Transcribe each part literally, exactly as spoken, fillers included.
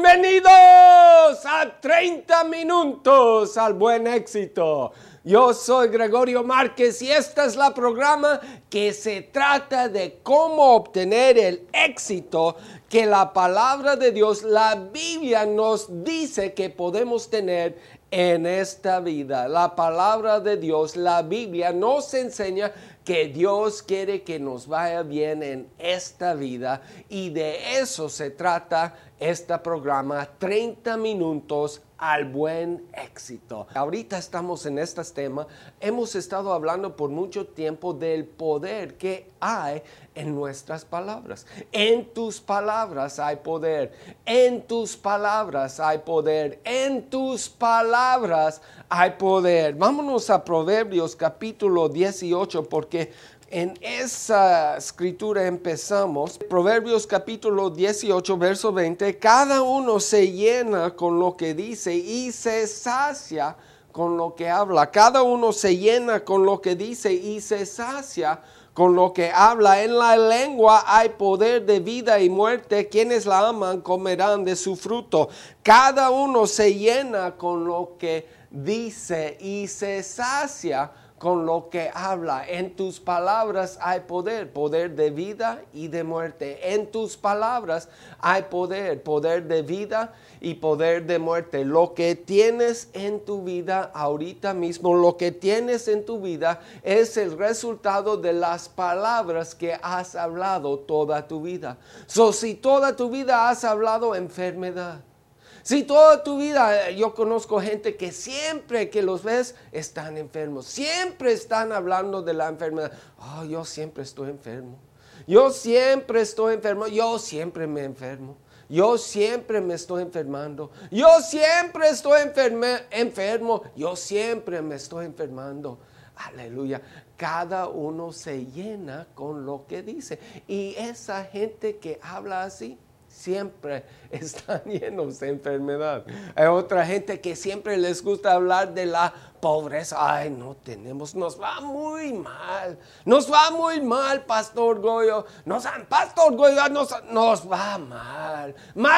Bienvenidos a treinta minutos al buen éxito. Yo soy Gregorio Márquez y este es la programa que se trata de cómo obtener el éxito que la palabra de Dios, la Biblia nos dice que podemos tener en esta vida. La palabra de Dios, la Biblia nos enseña que Dios quiere que nos vaya bien en esta vida y de eso se trata este programa, treinta minutos al buen éxito. Ahorita estamos en este tema. Hemos estado hablando por mucho tiempo del poder que hay en nuestras palabras. En tus palabras hay poder. En tus palabras hay poder. En tus palabras hay poder. Vámonos a Proverbios capítulo dieciocho porque en esa escritura empezamos. Proverbios capítulo dieciocho, verso veinte. Cada uno se llena con lo que dice y se sacia con lo que habla. Cada uno se llena con lo que dice y se sacia con lo que habla. En la lengua hay poder de vida y muerte. Quienes la aman comerán de su fruto. Cada uno se llena con lo que dice y se sacia con lo que habla. En tus palabras hay poder, poder de vida y de muerte. En tus palabras hay poder, poder de vida y poder de muerte. Lo que tienes en tu vida ahorita mismo, lo que tienes en tu vida es el resultado de las palabras que has hablado toda tu vida. So, si toda tu vida has hablado enfermedad, si toda tu vida, yo conozco gente que siempre que los ves están enfermos, siempre están hablando de la enfermedad. Oh, yo siempre estoy enfermo, yo siempre estoy enfermo, yo siempre me enfermo, yo siempre me estoy enfermando, yo siempre estoy enferme, enfermo, yo siempre me estoy enfermando. Aleluya. Cada uno se llena con lo que dice. Y esa gente que habla así, siempre están llenos de enfermedad. Hay otra gente que siempre les gusta hablar de la pobreza. Ay, no tenemos, nos va muy mal. Nos va muy mal, Pastor Goyo. Nos, Pastor Goyo, nos, nos va mal.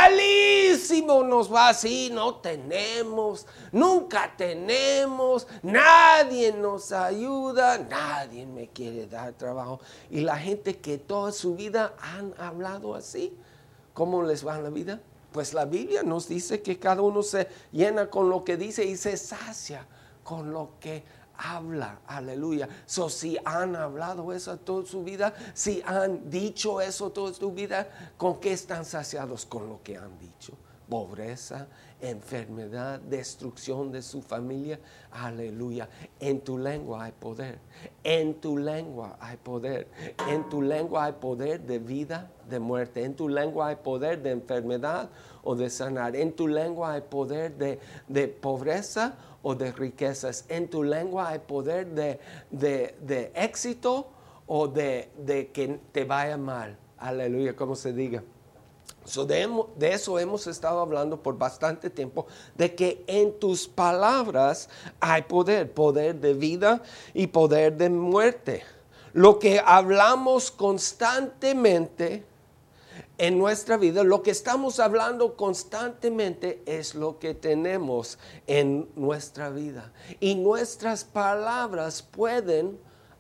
Malísimo nos va así. No tenemos, nunca tenemos. Nadie nos ayuda. Nadie me quiere dar trabajo. Y la gente que toda su vida han hablado así, ¿cómo les va en la vida? Pues la Biblia nos dice que cada uno se llena con lo que dice y se sacia con lo que habla. Aleluya. So, si han hablado eso toda su vida, si han dicho eso toda su vida, ¿con qué están saciados? Con lo que han dicho. Pobreza, enfermedad, destrucción de su familia. Aleluya. En tu lengua hay poder. En tu lengua hay poder. En tu lengua hay poder de vida, de muerte. En tu lengua hay poder de enfermedad o de sanar. En tu lengua hay poder de, de pobreza o de riquezas. En tu lengua hay poder de, de, de éxito o de, de que te vaya mal. Aleluya, como se diga. So de, de eso hemos estado hablando por bastante tiempo, de que en tus palabras hay poder, poder de vida y poder de muerte. Lo que hablamos constantemente en nuestra vida, lo que estamos hablando constantemente es lo que tenemos en nuestra vida. Y nuestras palabras pueden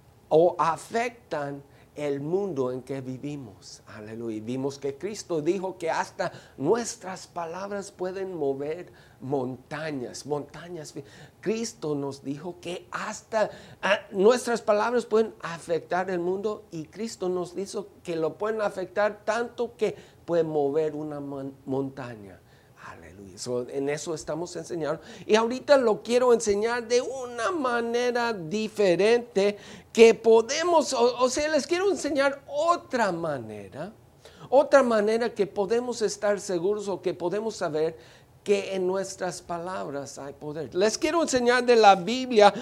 o afectan el mundo en que vivimos. Aleluya. Vimos que Cristo dijo que hasta nuestras palabras pueden mover montañas, montañas. Cristo nos dijo que hasta uh, nuestras palabras pueden afectar el mundo y Cristo nos dijo que lo pueden afectar tanto que pueden mover una mon- montaña. Aleluya. So, en eso estamos enseñando. Y ahorita lo quiero enseñar de una manera diferente que podemos, o, o sea, les quiero enseñar otra manera, otra manera que podemos estar seguros o que podemos saber que en nuestras palabras hay poder. Les quiero enseñar de la Biblia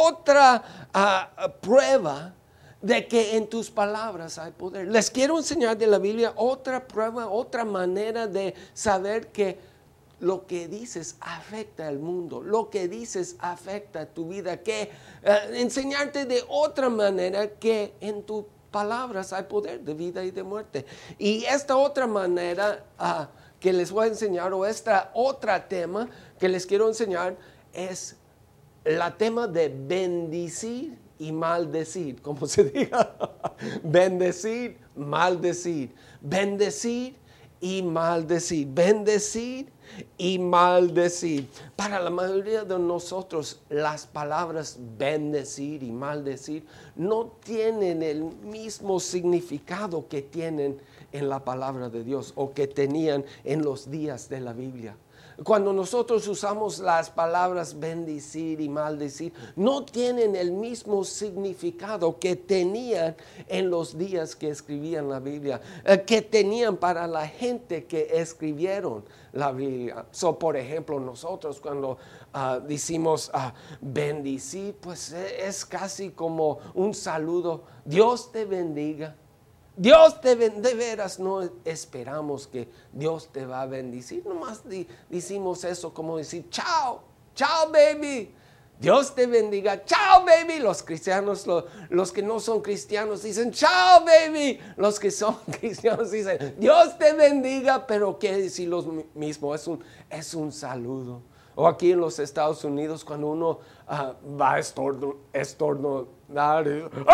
otra uh, prueba de que en tus palabras hay poder. Les quiero enseñar de la Biblia otra prueba, otra manera de saber que lo que dices afecta al mundo, lo que dices afecta a tu vida, que uh, enseñarte de otra manera que en tus palabras hay poder de vida y de muerte. Y esta otra manera uh, que les voy a enseñar, o esta otra tema que les quiero enseñar, es la tema de bendecir y maldecir, como se diga. Bendecir, maldecir. Bendecir y maldecir. Bendecir y maldecir. Para la mayoría de nosotros, las palabras bendecir y maldecir no tienen el mismo significado que tienen en la palabra de Dios o que tenían en los días de la Biblia. Cuando nosotros usamos las palabras bendecir y maldecir, no tienen el mismo significado que tenían en los días que escribían la Biblia, eh, que tenían para la gente que escribieron la Biblia. So, por ejemplo, nosotros cuando uh, decimos uh, bendecir, pues es casi como un saludo. Dios te bendiga. Dios te bendiga. De veras no esperamos que Dios te va a bendecir. Nomás di, decimos eso como decir chao, chao baby. Dios te bendiga, chao baby. Los cristianos, los, los que no son cristianos dicen chao baby. Los que son cristianos dicen Dios te bendiga, pero quiere decir lo mismo, es un, es un saludo. O aquí en los Estados Unidos cuando uno uh, va a estornudar, estornudar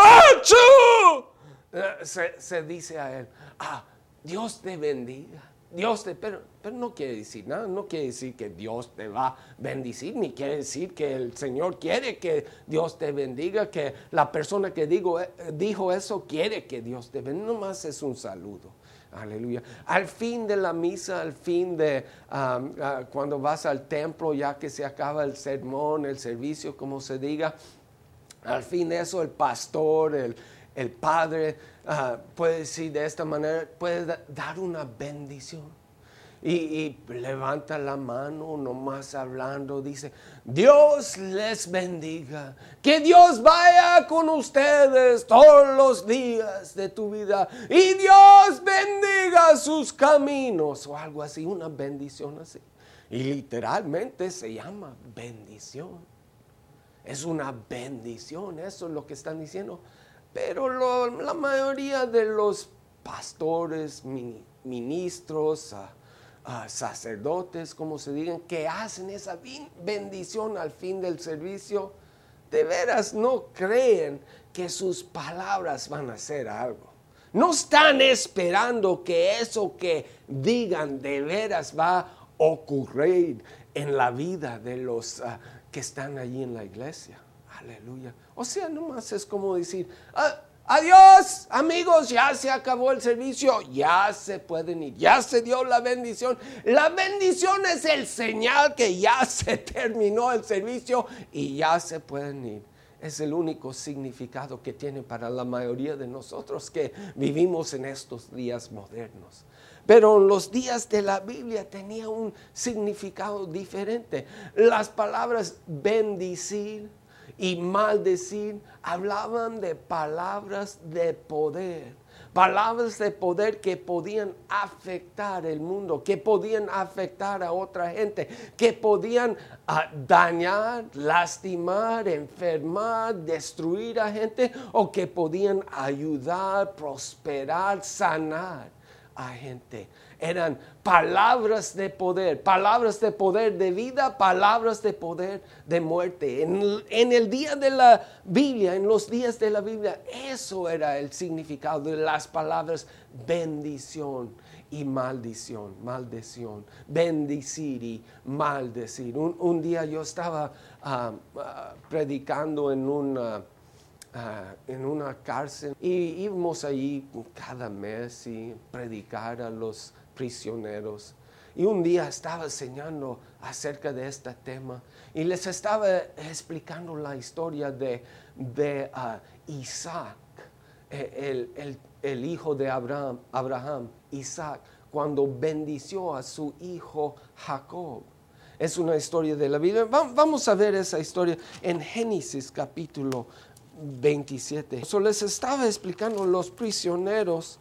¡achú! Se, se dice a él, ah, Dios te bendiga, Dios te, pero, pero no quiere decir nada, no quiere decir que Dios te va a bendecir, ni quiere decir que el Señor quiere que Dios te bendiga, que la persona que digo, dijo eso quiere que Dios te bendiga, nomás es un saludo. Aleluya. Al fin de la misa, al fin de um, uh, cuando vas al templo, ya que se acaba el sermón, el servicio, como se diga, al fin de eso el pastor, el El padre uh, puede decir de esta manera, puede da, dar una bendición. Y, y levanta la mano, nomás hablando, dice, Dios les bendiga. Que Dios vaya con ustedes todos los días de tu vida. Y Dios bendiga sus caminos. O algo así, una bendición así. Y literalmente se llama bendición. Es una bendición, eso es lo que están diciendo. Pero lo, la mayoría de los pastores, ministros, uh, uh, sacerdotes, como se digan, que hacen esa bendición al fin del servicio, de veras no creen que sus palabras van a hacer algo. No están esperando que eso que digan de veras va a ocurrir en la vida de los uh, que están allí en la iglesia. Aleluya. O sea, nomás es como decir, ah, adiós amigos, ya se acabó el servicio, ya se pueden ir, ya se dio la bendición. La bendición es el señal que ya se terminó el servicio y ya se pueden ir. Es el único significado que tiene para la mayoría de nosotros que vivimos en estos días modernos. Pero en los días de la Biblia tenía un significado diferente. Las palabras bendecir y maldecir hablaban de palabras de poder, palabras de poder que podían afectar el mundo, que podían afectar a otra gente, que podían uh, dañar, lastimar, enfermar, destruir a gente, o que podían ayudar, prosperar, sanar a gente. Eran palabras de poder, palabras de poder de vida, palabras de poder de muerte. En, en el día de la Biblia, en los días de la Biblia, eso era el significado de las palabras bendición y maldición, maldición, bendecir y maldecir. Un, un día yo estaba uh, uh, predicando en una... Uh, en una cárcel y íbamos allí cada mes y predicar a los prisioneros. Y un día estaba enseñando acerca de este tema y les estaba explicando la historia de, de uh, Isaac, el, el, el hijo de Abraham, Abraham, Isaac, cuando bendició a su hijo Jacob. Es una historia de la Biblia. Vamos a ver esa historia en Génesis capítulo veintisiete. So, les estaba explicando los prisioneros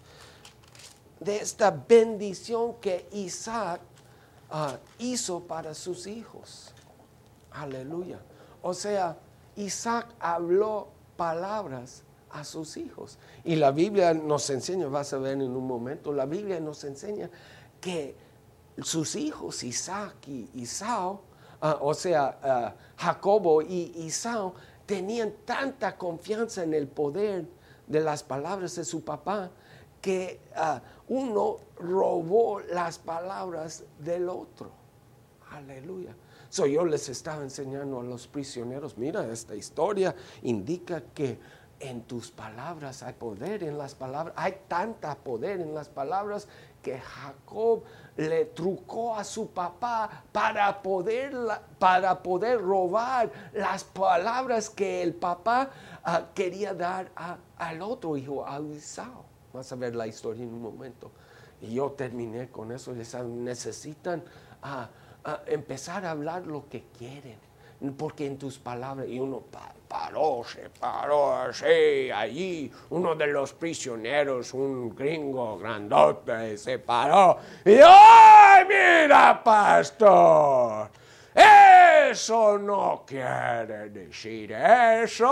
de esta bendición que Isaac uh, hizo para sus hijos. Aleluya. O sea, Isaac habló palabras a sus hijos. Y la Biblia nos enseña, vas a ver en un momento, la Biblia nos enseña que sus hijos, Isaac y Esaú, uh, o sea, uh, Jacobo y Esaú, tenían tanta confianza en el poder de las palabras de su papá, que uh, uno robó las palabras del otro. Aleluya. So, yo les estaba enseñando a los prisioneros, mira, esta historia indica que en tus palabras hay poder, en las palabras, hay tanta poder en las palabras que Jacob le trucó a su papá para poder, para poder robar las palabras que el papá uh, quería dar a, al otro hijo, a Esaú. Vas a ver la historia en un momento. Y yo terminé con eso. Necesitan uh, uh, empezar a hablar lo que quieren. Porque en tus palabras, y uno paró, se paró así, allí, uno de los prisioneros, un gringo grandote, se paró, y ¡ay, mira, pastor! Eso no quiere decir eso.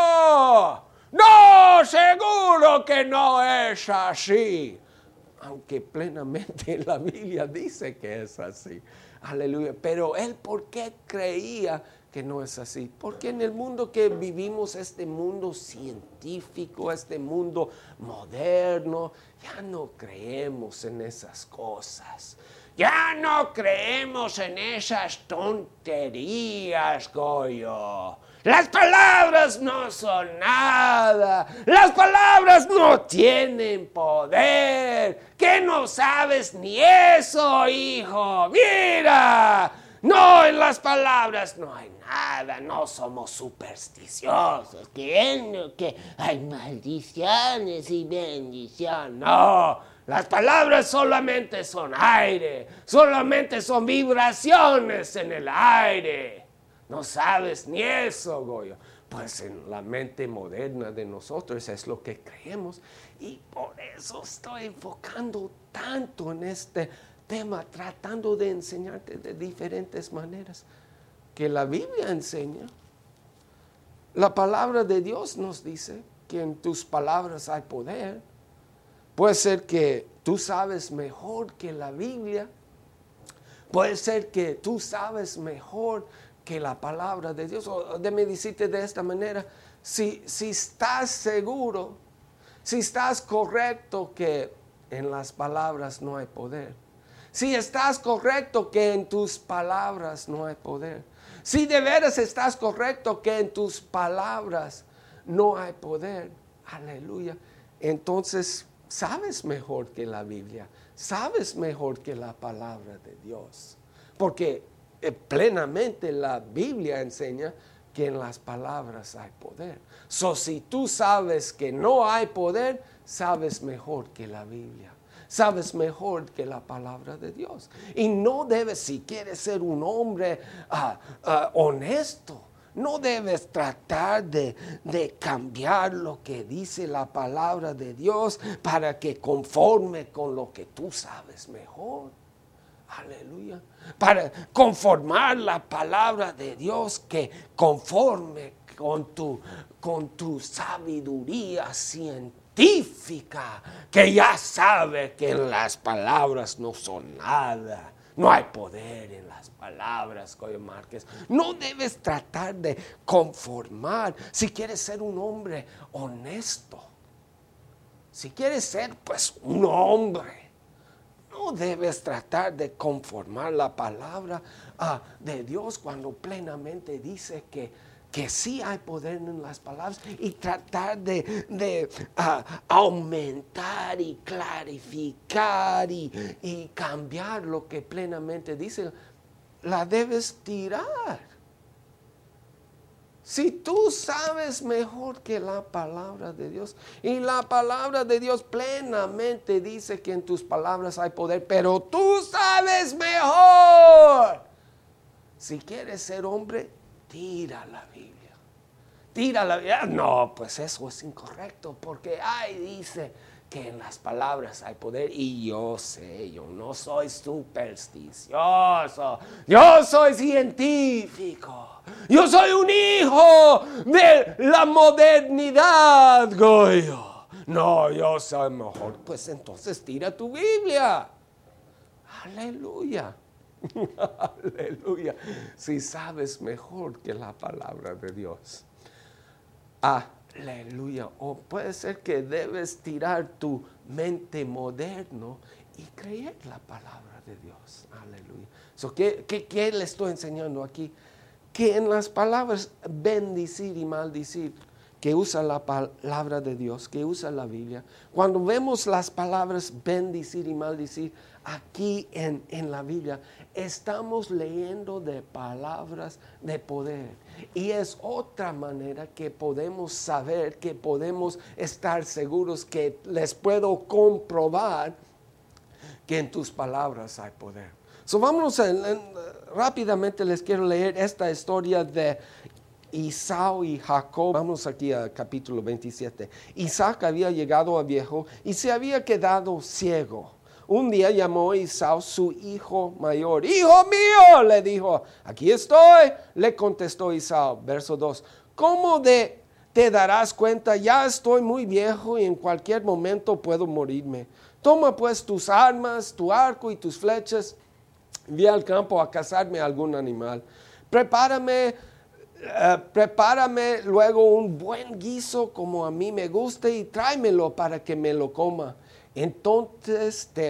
No, seguro que no es así. Aunque plenamente la Biblia dice que es así. Aleluya. Pero él, ¿por qué creía que no es así? Porque en el mundo que vivimos, este mundo científico, este mundo moderno, ya no creemos en esas cosas. Ya no creemos en esas tonterías, Goyo. Las palabras no son nada. Las palabras no tienen poder. ¿Qué no sabes ni eso, hijo? Mira. No, en las palabras no hay nada. No somos supersticiosos. Creyendo que hay maldiciones y bendiciones. No. Las palabras solamente son aire. Solamente son vibraciones en el aire. No sabes ni eso, Goyo. Pues en la mente moderna de nosotros es lo que creemos. Y por eso estoy enfocando tanto en este tema, tratando de enseñarte de diferentes maneras. Que la Biblia enseña. La palabra de Dios nos dice que en tus palabras hay poder. Puede ser que tú sabes mejor que la Biblia. Puede ser que tú sabes mejor que la palabra de Dios. O déjame decirte de esta manera, si, si estás seguro, si estás correcto que en las palabras no hay poder, si estás correcto que en tus palabras no hay poder, si de veras estás correcto que en tus palabras no hay poder, aleluya, entonces sabes mejor que la Biblia, sabes mejor que la palabra de Dios, porque Eh, plenamente la Biblia enseña que en las palabras hay poder. So, si tú sabes que no hay poder, sabes mejor que la Biblia. Sabes mejor que la palabra de Dios. Y no debes, si quieres ser un hombre uh, uh, honesto, no debes tratar de, de cambiar lo que dice la palabra de Dios para que conforme con lo que tú sabes mejor. Aleluya. Para conformar la palabra de Dios que conforme con tu, con tu sabiduría científica, que ya sabe que las palabras no son nada. No hay poder en las palabras, Goyo Márquez. No debes tratar de conformar. Si quieres ser un hombre honesto, si quieres ser pues un hombre, no debes tratar de conformar la palabra uh, de Dios cuando plenamente dice que, que sí hay poder en las palabras, y tratar de, de uh, aumentar y clarificar y, y cambiar lo que plenamente dice. La debes tirar. Si tú sabes mejor que la palabra de Dios, y la palabra de Dios plenamente dice que en tus palabras hay poder, pero tú sabes mejor. Si quieres ser hombre, tira la Biblia. Tira la Biblia. No, pues eso es incorrecto, porque ahí dice que en las palabras hay poder. Y yo sé, yo no soy supersticioso, yo soy científico. Yo soy un hijo de la modernidad, Goyo. No, yo soy mejor. Pues entonces tira tu Biblia. Aleluya. Aleluya. Si sabes mejor que la palabra de Dios. Aleluya. O puede ser que debes tirar tu mente moderno y creer la palabra de Dios. Aleluya. So, ¿qué, qué, ¿Qué le estoy enseñando aquí? Que en las palabras bendecir y maldecir, que usa la palabra de Dios, que usa la Biblia, cuando vemos las palabras bendecir y maldecir aquí en, en la Biblia, estamos leyendo de palabras de poder. Y es otra manera que podemos saber, que podemos estar seguros, que les puedo comprobar que en tus palabras hay poder. So, vámonos a, a, rápidamente les quiero leer esta historia de Esaú y Jacob. Vamos aquí a capítulo veintisiete. Isaac había llegado a viejo y se había quedado ciego. Un día llamó Esaú su hijo mayor. ¡Hijo mío!, le dijo. Aquí estoy, le contestó Esaú. Verso dos. ¿Cómo de te darás cuenta? Ya estoy muy viejo y en cualquier momento puedo morirme. Toma pues tus armas, tu arco y tus flechas. Ve al campo a cazarme algún animal. Prepárame, uh, prepárame luego un buen guiso como a mí me guste y tráemelo para que me lo coma. Entonces te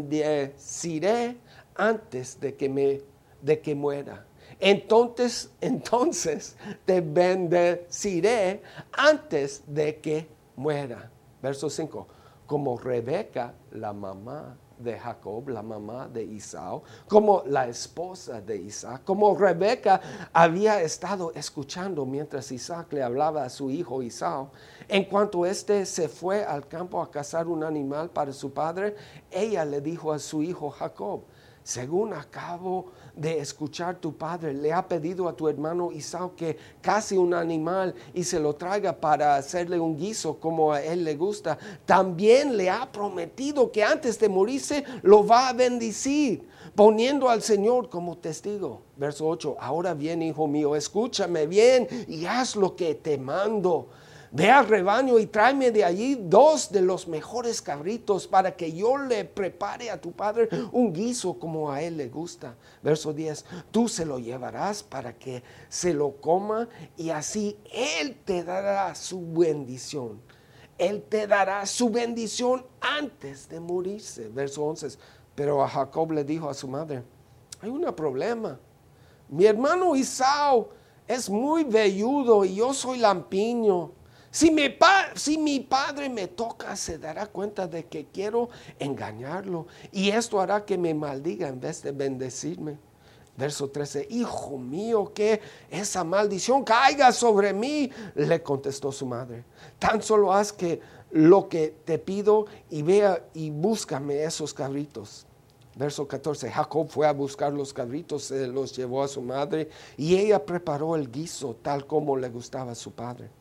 bendeciré antes de que me de que muera. Entonces, entonces te bendeciré antes de que muera. Verso cinco. Como Rebeca, la mamá de Jacob, la mamá de Esaú, como la esposa de Isaac, como Rebeca había estado escuchando mientras Isaac le hablaba a su hijo Esaú. En cuanto éste se fue al campo a cazar un animal para su padre, ella le dijo a su hijo Jacob: según acabo de escuchar, tu padre le ha pedido a tu hermano Esaú que case un animal y se lo traiga para hacerle un guiso como a él le gusta. También le ha prometido que antes de morirse lo va a bendecir, poniendo al Señor como testigo. Verso ocho. Ahora bien, hijo mío, escúchame bien y haz lo que te mando. Ve al rebaño y tráeme de allí dos de los mejores cabritos para que yo le prepare a tu padre un guiso como a él le gusta. Verso diez. Tú se lo llevarás para que se lo coma y así él te dará su bendición. Él te dará su bendición antes de morirse. Verso once. Pero a Jacob le dijo a su madre: hay un problema. Mi hermano Esaú es muy velludo y yo soy lampiño. Si mi, pa, si mi padre me toca, se dará cuenta de que quiero engañarlo, y esto hará que me maldiga en vez de bendecirme. Verso trece. Hijo mío, que esa maldición caiga sobre mí, le contestó su madre. Tan solo haz que lo que te pido y vea y búscame esos cabritos. Verso catorce. Jacob fue a buscar los cabritos, se los llevó a su madre y ella preparó el guiso tal como le gustaba a su padre.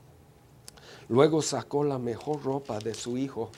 Luego sacó la mejor ropa de su hijo,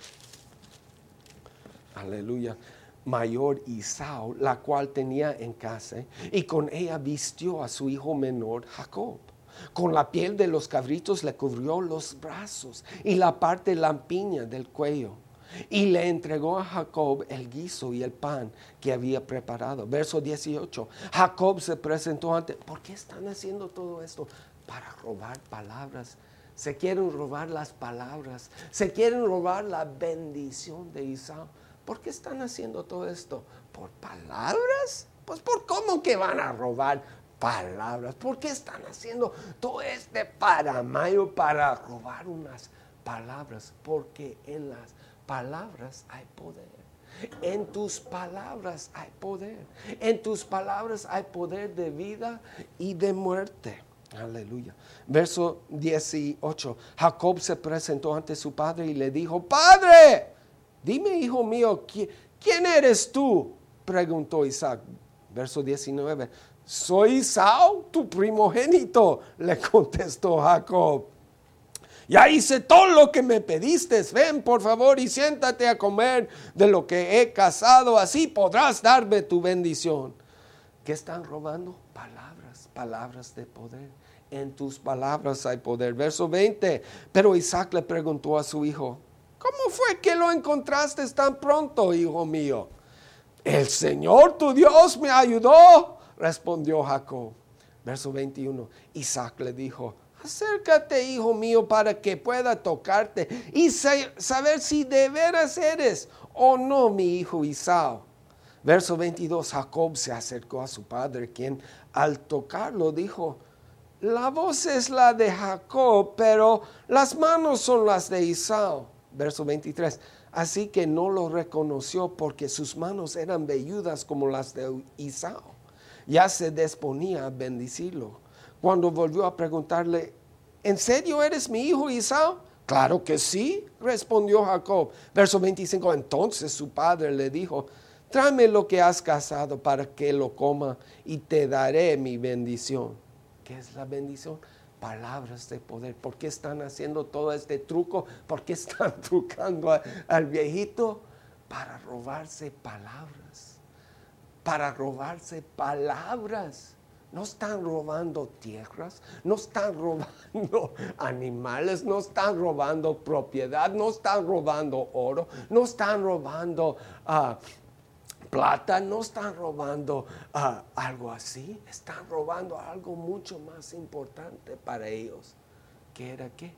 aleluya, mayor Esaú, la cual tenía en casa, y con ella vistió a su hijo menor Jacob. Con la piel de los cabritos le cubrió los brazos y la parte lampiña del cuello. Y le entregó a Jacob el guiso y el pan que había preparado. Verso dieciocho. Jacob se presentó ante. ¿Por qué están haciendo todo esto? Para robar palabras. Se quieren robar las palabras. Se quieren robar la bendición de Esaú. ¿Por qué están haciendo todo esto? ¿Por palabras? Pues por cómo que van a robar palabras. ¿Por qué están haciendo todo este paramayo para robar unas palabras? Porque en las palabras hay poder. En tus palabras hay poder. En tus palabras hay poder de vida y de muerte. Aleluya. Verso dieciocho. Jacob se presentó ante su padre y le dijo: Padre, dime, hijo mío, ¿quién eres tú? Preguntó Isaac. Verso diecinueve. Soy Esaú, tu primogénito, le contestó Jacob. Ya hice todo lo que me pediste. Ven, por favor, y siéntate a comer de lo que he cazado. Así podrás darme tu bendición. ¿Qué están robando? Palabras, palabras de poder. En tus palabras hay poder. Verso veinte. Pero Isaac le preguntó a su hijo: ¿cómo fue que lo encontraste tan pronto, hijo mío? El Señor tu Dios me ayudó, respondió Jacob. Verso veintiuno, Isaac le dijo, acércate, hijo mío, para que pueda tocarte y saber si de veras eres o no mi hijo Esaú. Verso veintidós, Jacob se acercó a su padre, quien al tocarlo dijo, la voz es la de Jacob, pero las manos son las de Esaú. Verso veintitrés, así que no lo reconoció porque sus manos eran velludas como las de Esaú. Ya se disponía a bendecirlo. Cuando volvió a preguntarle, ¿en serio eres mi hijo Esaú? Claro que sí, respondió Jacob. Verso veinticinco, entonces su padre le dijo, tráeme lo que has cazado para que lo coma y te daré mi bendición. ¿Qué es la bendición? Palabras de poder. ¿Por qué están haciendo todo este truco? ¿Por qué están trucando a, al viejito? Para robarse palabras. Para robarse palabras. No están robando tierras, no están robando animales, no están robando propiedad, no están robando oro, no están robando uh, plata, no están robando uh, algo así. Están robando algo mucho más importante para ellos. ¿Qué era qué?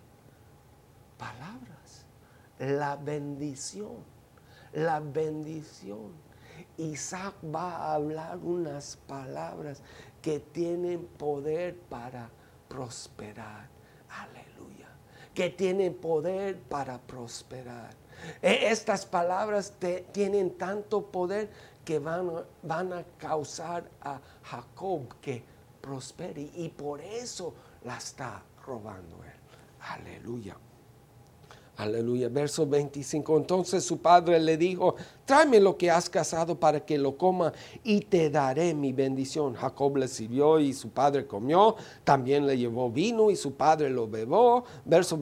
Palabras. La bendición. La bendición. Isaac va a hablar unas palabras que tienen poder para prosperar. Aleluya. Que tienen poder para prosperar. Estas palabras te, tienen tanto poder que van, van a causar a Jacob que prospere. Y por eso la está robando él. Aleluya. Aleluya. Verso veinticinco. Entonces su padre le dijo, tráeme lo que has cazado para que lo coma y te daré mi bendición. Jacob le sirvió y su padre comió. También le llevó vino y su padre lo bebió. Verso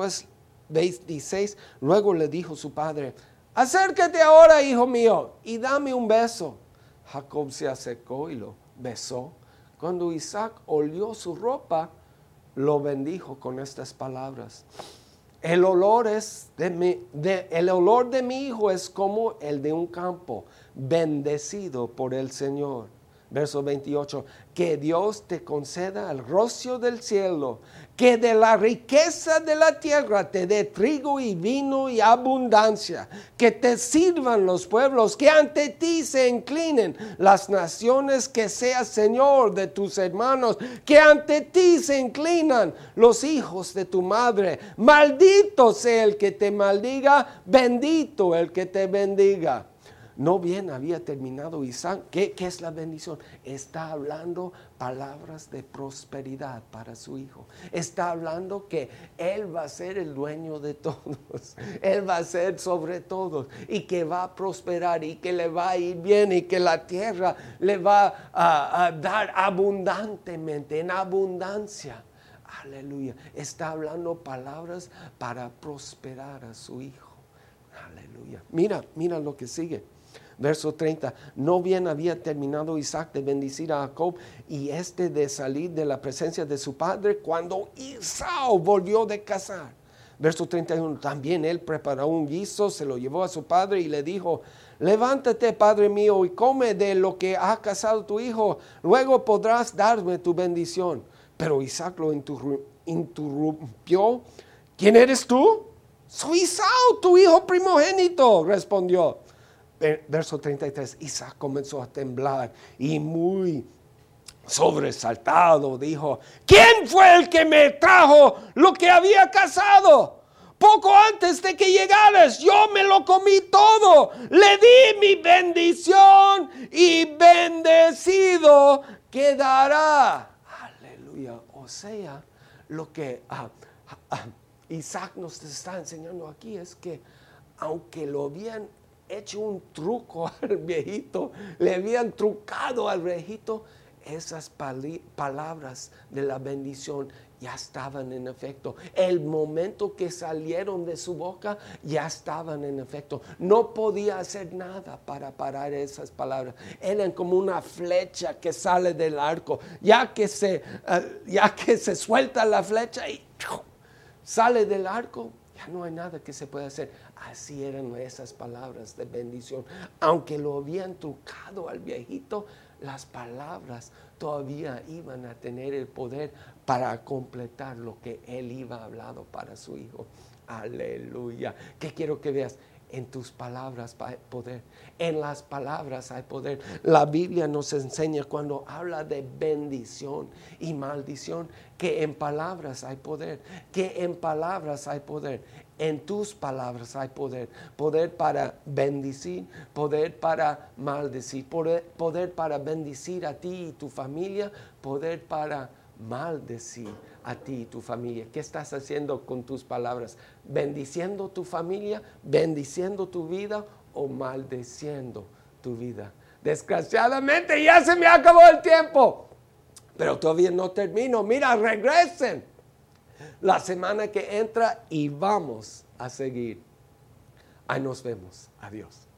veintiséis. Luego le dijo su padre, acércate ahora, hijo mío, y dame un beso. Jacob se acercó y lo besó. Cuando Isaac olió su ropa, lo bendijo con estas palabras. El olor, es de mi, de, el olor de mi hijo es como el de un campo bendecido por el Señor. Verso veintiocho, que Dios te conceda el rocío del cielo, que de la riqueza de la tierra te dé trigo y vino y abundancia, que te sirvan los pueblos, que ante ti se inclinen las naciones, que seas Señor de tus hermanos, que ante ti se inclinan los hijos de tu madre. Maldito sea el que te maldiga, bendito el que te bendiga. No bien había terminado Isaac. ¿Qué, ¿Qué es la bendición? Está hablando palabras de prosperidad para su hijo. Está hablando que él va a ser el dueño de todos. Él va a ser sobre todos y que va a prosperar y que le va a ir bien y que la tierra le va a, a dar abundantemente, en abundancia. Aleluya. Está hablando palabras para prosperar a su hijo. Aleluya. Mira, mira lo que sigue. Verso treinta, no bien había terminado Isaac de bendecir a Jacob y este de salir de la presencia de su padre cuando Esaú volvió de cazar. Verso treinta y uno, también él preparó un guiso, se lo llevó a su padre y le dijo, levántate, padre mío, y come de lo que ha cazado tu hijo, luego podrás darme tu bendición. Pero Isaac lo interrumpió, ¿quién eres tú? Soy Esaú, tu hijo primogénito, respondió. Verso treinta y tres, Isaac comenzó a temblar y muy sobresaltado dijo, ¿quién fue el que me trajo lo que había cazado? Poco antes de que llegaras, yo me lo comí todo, le di mi bendición y bendecido quedará. Aleluya. O sea, lo que uh, uh, Isaac nos está enseñando aquí es que aunque lo habían hecho un truco al viejito, le habían trucado al viejito, esas pali- palabras de la bendición ya estaban en efecto. El momento que salieron de su boca ya estaban en efecto. No podía hacer nada para parar esas palabras. Eran como una flecha que sale del arco. Ya que se, uh, ya que se suelta la flecha y ¡uf! Sale del arco, ya ya no hay nada que se pueda hacer. Así eran esas palabras de bendición. Aunque lo habían trucado al viejito, las palabras todavía iban a tener el poder para completar lo que él iba hablando para su hijo. Aleluya. ¿Qué quiero que veas? En tus palabras hay poder. En las palabras hay poder. La Biblia nos enseña cuando habla de bendición y maldición, que en palabras hay poder. Que en palabras hay poder. En tus palabras hay poder. Poder para bendecir, poder para maldecir, poder, poder para bendecir a ti y tu familia, poder para maldecir a ti y tu familia. ¿Qué estás haciendo con tus palabras? ¿Bendiciendo tu familia, bendiciendo tu vida o maldeciendo tu vida? Desgraciadamente ya se me acabó el tiempo, pero todavía no termino. Mira, regresen la semana que entra y vamos a seguir. Ahí nos vemos. Adiós.